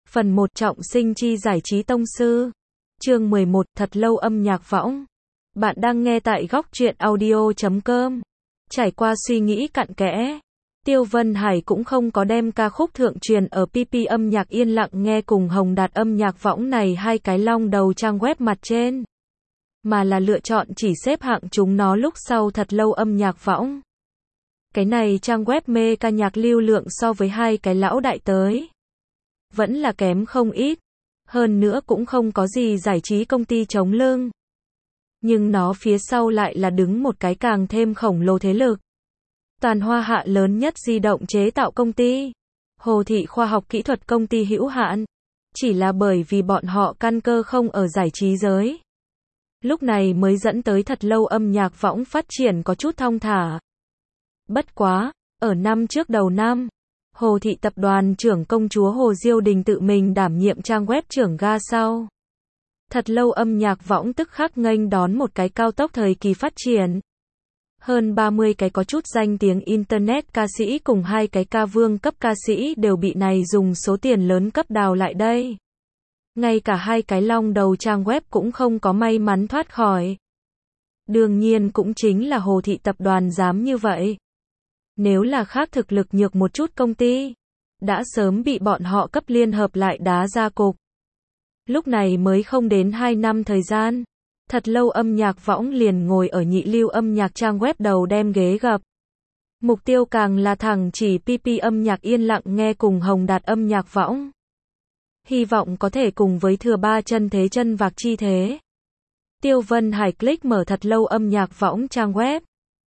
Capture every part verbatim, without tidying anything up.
Phần một Trọng sinh chi giải trí tông sư. Chương mười một Thật lâu âm nhạc võng. Bạn đang nghe tại góc truyện audio chấm com. Trải qua suy nghĩ cặn kẽ, Tiêu Vân Hải cũng không có đem ca khúc thượng truyền ở pê pê âm nhạc yên lặng nghe cùng Hồng Đạt âm nhạc võng này hai cái long đầu trang web mặt trên, mà là lựa chọn chỉ xếp hạng chúng nó lúc sau Thật lâu âm nhạc võng. Cái này trang web mê ca nhạc lưu lượng so với hai cái lão đại tới vẫn là kém không ít, hơn nữa cũng không có gì giải trí công ty chống lưng. Nhưng nó phía sau lại là đứng một cái càng thêm khổng lồ thế lực. Toàn Hoa Hạ lớn nhất di động chế tạo công ty, Hồ Thị Khoa học Kỹ thuật công ty hữu hạn. Chỉ là bởi vì bọn họ căn cơ không ở giải trí giới, lúc này mới dẫn tới Thật lâu âm nhạc võng phát triển có chút thong thả. Bất quá, ở năm trước đầu năm, Hồ Thị tập đoàn trưởng công chúa Hồ Diêu Đình tự mình đảm nhiệm trang web trưởng ga sau. Thật lâu âm nhạc võng tức khắc nghênh đón một cái cao tốc thời kỳ phát triển. Hơn ba mươi cái có chút danh tiếng internet ca sĩ cùng hai cái ca vương cấp ca sĩ đều bị này dùng số tiền lớn cấp đào lại đây. Ngay cả hai cái long đầu trang web cũng không có may mắn thoát khỏi. Đương nhiên cũng chính là Hồ Thị tập đoàn dám như vậy. Nếu là khác thực lực nhược một chút công ty, đã sớm bị bọn họ cấp liên hợp lại đá ra cục. Lúc này mới không đến hai năm thời gian, Thật lâu âm nhạc võng liền ngồi ở nhị lưu âm nhạc trang web đầu đem ghế gập. Mục tiêu càng là thẳng chỉ pê pê âm nhạc yên lặng nghe cùng Hồng Đạt âm nhạc võng. Hy vọng có thể cùng với thừa ba chân thế chân vạc chi thế. Tiêu Vân Hải click mở Thật lâu âm nhạc võng trang web.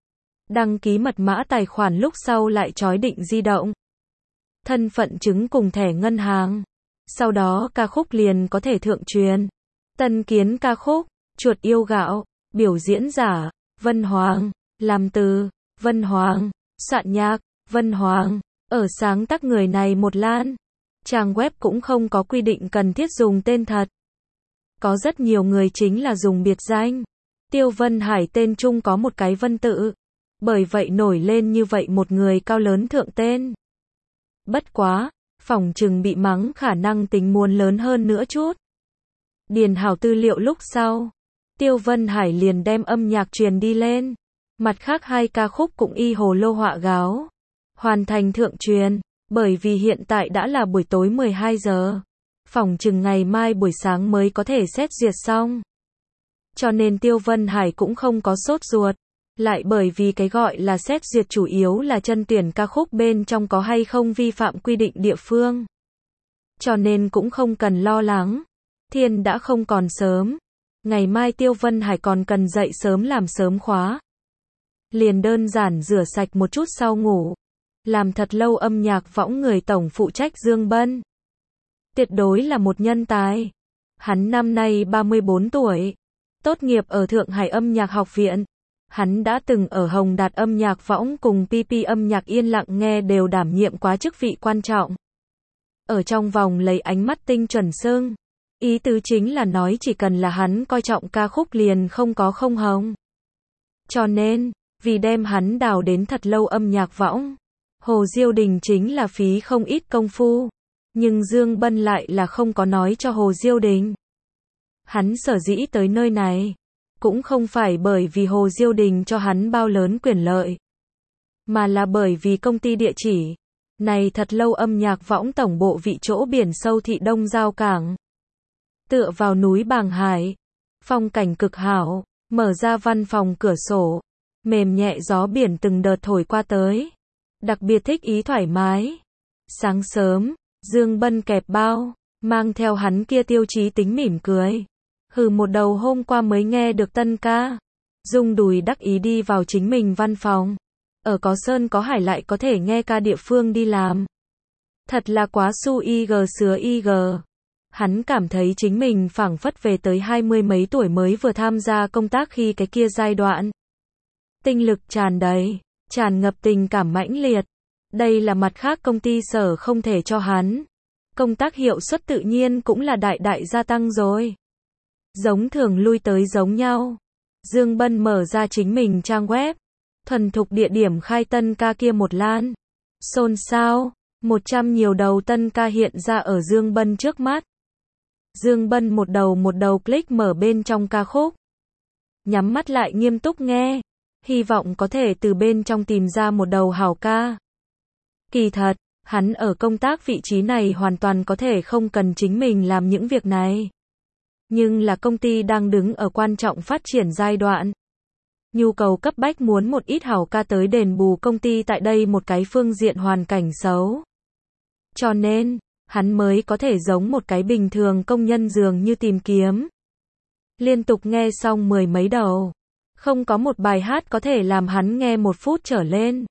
Đăng ký mật mã tài khoản lúc sau lại chói định di động. Thân phận chứng cùng thẻ ngân hàng. Sau đó ca khúc liền có thể thượng truyền. Tân kiến ca khúc, Chuột yêu gạo, biểu diễn giả, Vân Hoàng, làm từ, Vân Hoàng, soạn nhạc, Vân Hoàng, ở sáng tác người này một lan. Trang web cũng không có quy định cần thiết dùng tên thật. Có rất nhiều người chính là dùng biệt danh. Tiêu Vân Hải tên chung có một cái Vân tự. Bởi vậy nổi lên như vậy một người cao lớn thượng tên. Bất quá, phỏng chừng bị mắng khả năng tính muốn lớn hơn nữa chút. Điền hảo tư liệu lúc sau, Tiêu Vân Hải liền đem âm nhạc truyền đi lên. Mặt khác hai ca khúc cũng y hồ lô họa gáo. Hoàn thành thượng truyền, bởi vì hiện tại đã là buổi tối mười hai giờ. Phỏng chừng ngày mai buổi sáng mới có thể xét duyệt xong. Cho nên Tiêu Vân Hải cũng không có sốt ruột. Lại bởi vì cái gọi là xét duyệt chủ yếu là chân tuyển ca khúc bên trong có hay không vi phạm quy định địa phương. Cho nên cũng không cần lo lắng. Thiên đã không còn sớm. Ngày mai Tiêu Vân Hải còn cần dậy sớm làm sớm khóa. Liền đơn giản rửa sạch một chút sau ngủ. Làm Thật lâu âm nhạc võng người tổng phụ trách Dương Bân. Tuyệt đối là một nhân tài. Hắn năm nay ba mươi bốn tuổi. Tốt nghiệp ở Thượng Hải âm nhạc học viện. Hắn đã từng ở Hồng Đạt âm nhạc võng cùng pê pê âm nhạc yên lặng nghe đều đảm nhiệm quá chức vị quan trọng. Ở trong vòng lấy ánh mắt tinh chuẩn xưng. Ý tứ chính là nói chỉ cần là hắn coi trọng ca khúc liền không có không hồng. Cho nên, vì đem hắn đào đến Thật lâu âm nhạc võng, Hồ Diêu Đình chính là phí không ít công phu. Nhưng Dương Bân lại là không có nói cho Hồ Diêu Đình. Hắn sở dĩ tới nơi này cũng không phải bởi vì Hồ Diêu Đình cho hắn bao lớn quyền lợi, mà là bởi vì công ty địa chỉ này Thật lâu âm nhạc võng tổng bộ vị chỗ biển sâu thị Đông Giao Cảng. Tựa vào núi Bàng Hải, phong cảnh cực hảo, mở ra văn phòng cửa sổ, mềm nhẹ gió biển từng đợt thổi qua tới. Đặc biệt thích ý thoải mái. Sáng sớm, Dương Bân kẹp bao, mang theo hắn kia tiêu chí tính mỉm cười. Hừ một đầu hôm qua mới nghe được tân ca. Dung đùi đắc ý đi vào chính mình văn phòng. Ở có sơn có hải lại có thể nghe ca địa phương đi làm. Thật là quá su y gờ sứa y gờ. Hắn cảm thấy chính mình phảng phất về tới hai mươi mấy tuổi mới vừa tham gia công tác khi cái kia giai đoạn. Tinh lực tràn đầy, tràn ngập tình cảm mãnh liệt. Đây là mặt khác công ty sở không thể cho hắn. Công tác hiệu suất tự nhiên cũng là đại đại gia tăng rồi. Giống thường lui tới giống nhau. Dương Bân mở ra chính mình trang web. Thuần thục địa điểm khai tân ca kia một lan. Xôn xao. một trăm nhiều đầu tân ca hiện ra ở Dương Bân trước mắt. Dương Bân một đầu một đầu click mở bên trong ca khúc. Nhắm mắt lại nghiêm túc nghe, hy vọng có thể từ bên trong tìm ra một đầu hảo ca. Kỳ thật, hắn ở công tác vị trí này hoàn toàn có thể không cần chính mình làm những việc này. Nhưng là công ty đang đứng ở quan trọng phát triển giai đoạn. Nhu cầu cấp bách muốn một ít hảo ca tới đền bù công ty tại đây một cái phương diện hoàn cảnh xấu. Cho nên, hắn mới có thể giống một cái bình thường công nhân dường như tìm kiếm. Liên tục nghe xong mười mấy đầu. Không có một bài hát có thể làm hắn nghe một phút trở lên.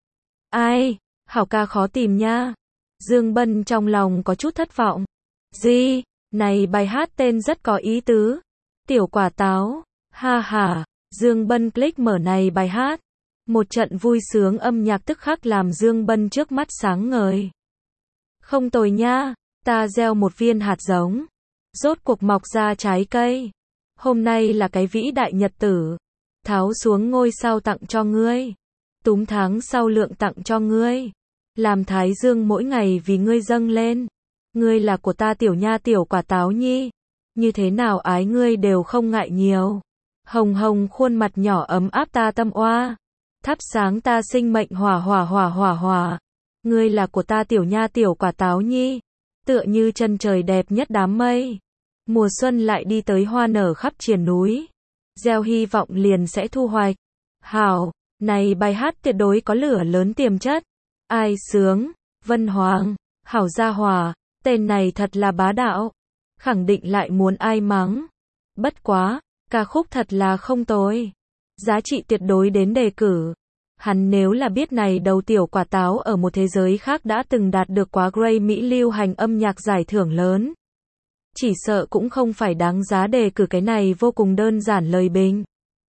Ai, hảo ca khó tìm nha. Dương Bân trong lòng có chút thất vọng. Gì, này bài hát tên rất có ý tứ. Tiểu quả táo, ha ha. Dương Bân click mở này bài hát. Một trận vui sướng âm nhạc tức khắc làm Dương Bân trước mắt sáng ngời. Không tồi nha, ta gieo một viên hạt giống. Rốt cuộc mọc ra trái cây. Hôm nay là cái vĩ đại nhật tử. Tháo xuống ngôi sao tặng cho ngươi. Túm tháng sau lượng tặng cho ngươi. Làm thái dương mỗi ngày vì ngươi dâng lên. Ngươi là của ta tiểu nha tiểu quả táo nhi. Như thế nào ái ngươi đều không ngại nhiều. Hồng hồng khuôn mặt nhỏ ấm áp ta tâm oa. Thắp sáng ta sinh mệnh hỏa hỏa hỏa hỏa hỏa. Ngươi là của ta tiểu nha tiểu quả táo nhi. Tựa như chân trời đẹp nhất đám mây. Mùa xuân lại đi tới hoa nở khắp triền núi. Gieo hy vọng liền sẽ thu hoạch. Hảo, này bài hát tuyệt đối có lửa lớn tiềm chất. Ai sướng? Vân Hoàng. Hảo gia hòa. Tên này thật là bá đạo. Khẳng định lại muốn ai mắng. Bất quá, ca khúc thật là không tồi. Giá trị tuyệt đối đến đề cử. Hắn nếu là biết này đầu tiểu quả táo ở một thế giới khác đã từng đạt được quá Grammy lưu hành âm nhạc giải thưởng lớn. Chỉ sợ cũng không phải đáng giá đề cử cái này vô cùng đơn giản lời bình.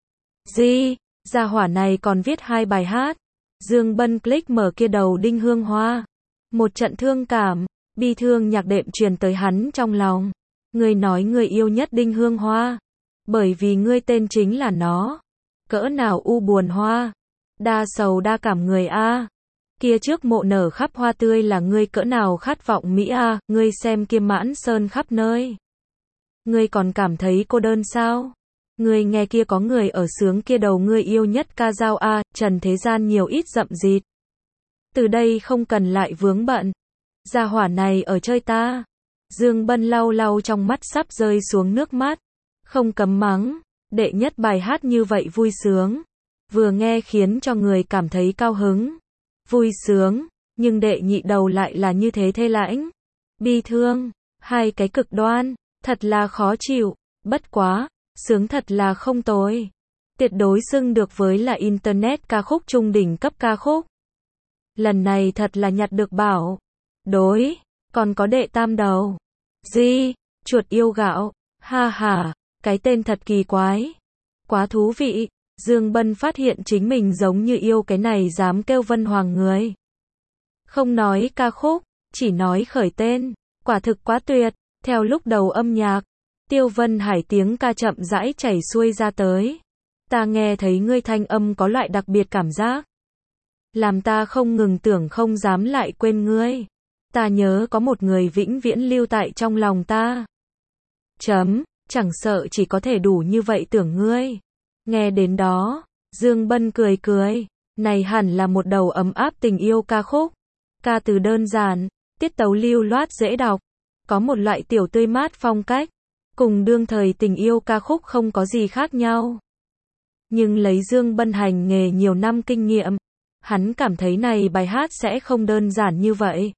Gì, gia hỏa này còn viết hai bài hát. Dương Bân click mở kia đầu Đinh Hương Hoa. Một trận thương cảm, bi thương nhạc đệm truyền tới hắn trong lòng. Ngươi nói ngươi yêu nhất Đinh Hương Hoa. Bởi vì ngươi tên chính là nó. Cỡ nào u buồn hoa. Đa sầu đa cảm người a. Kia trước mộ nở khắp hoa tươi là ngươi cỡ nào khát vọng Mỹ a, ngươi xem kia mãn sơn khắp nơi. Ngươi còn cảm thấy cô đơn sao? Ngươi nghe kia có người ở sướng kia đầu ngươi yêu nhất ca dao a, trần thế gian nhiều ít rậm rịt. Từ đây không cần lại vướng bận. Gia hỏa này ở chơi ta. Dương Bân lau lau trong mắt sắp rơi xuống nước mắt. Không cấm mắng, đệ nhất bài hát như vậy vui sướng. Vừa nghe khiến cho người cảm thấy cao hứng. Vui sướng, nhưng đệ nhị đầu lại là như thế thê lãnh. Bi thương, hai cái cực đoan, thật là khó chịu, bất quá, sướng thật là không tồi. Tuyệt đối xưng được với là Internet ca khúc trung đỉnh cấp ca khúc. Lần này thật là nhặt được bảo. Đối, còn có đệ tam đầu. Gì, chuột yêu gạo, ha ha, cái tên thật kỳ quái. Quá thú vị. Dương Bân phát hiện chính mình giống như yêu cái này dám kêu Vân Hoàng người. Không nói ca khúc, chỉ nói khởi tên, quả thực quá tuyệt. Theo lúc đầu âm nhạc, Tiêu Vân Hải tiếng ca chậm rãi chảy xuôi ra tới. Ta nghe thấy ngươi thanh âm có loại đặc biệt cảm giác. Làm ta không ngừng tưởng không dám lại quên ngươi. Ta nhớ có một người vĩnh viễn lưu tại trong lòng ta. Chấm, chẳng sợ chỉ có thể đủ như vậy tưởng ngươi. Nghe đến đó, Dương Bân cười cười, này hẳn là một đầu ấm áp tình yêu ca khúc. Ca từ đơn giản, tiết tấu lưu loát dễ đọc, có một loại tiểu tươi mát phong cách, cùng đương thời tình yêu ca khúc không có gì khác nhau. Nhưng lấy Dương Bân hành nghề nhiều năm kinh nghiệm, hắn cảm thấy này bài hát sẽ không đơn giản như vậy.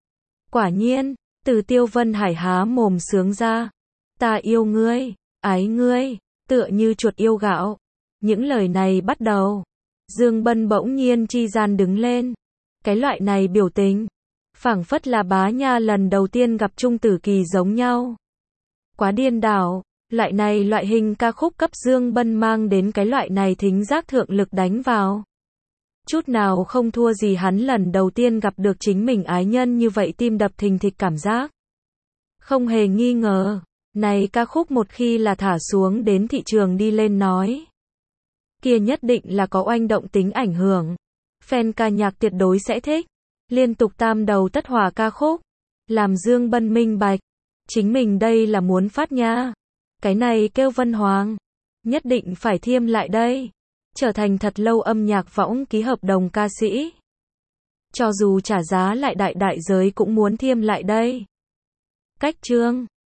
Quả nhiên, từ Tiêu Vân Hải há mồm sướng ra, ta yêu ngươi, ái ngươi, tựa như chuột yêu gạo. Những lời này bắt đầu, Dương Bân bỗng nhiên chi gian đứng lên. Cái loại này biểu tình, phảng phất là bá nha lần đầu tiên gặp Trung Tử Kỳ giống nhau. Quá điên đảo, loại này loại hình ca khúc cấp Dương Bân mang đến cái loại này thính giác thượng lực đánh vào. Chút nào không thua gì hắn lần đầu tiên gặp được chính mình ái nhân như vậy tim đập thình thịch cảm giác. Không hề nghi ngờ, này ca khúc một khi là thả xuống đến thị trường đi lên nói. Kia nhất định là có oanh động tính ảnh hưởng. Fan ca nhạc tuyệt đối sẽ thích. Liên tục tam đầu tất hòa ca khúc. Làm Dương Bân minh bạch. Chính mình đây là muốn phát nha. Cái này kêu Vân Hoàng. Nhất định phải thiêm lại đây. Trở thành Thật Lâu âm nhạc võng ký hợp đồng ca sĩ. Cho dù trả giá lại đại đại giới cũng muốn thiêm lại đây. Cách chương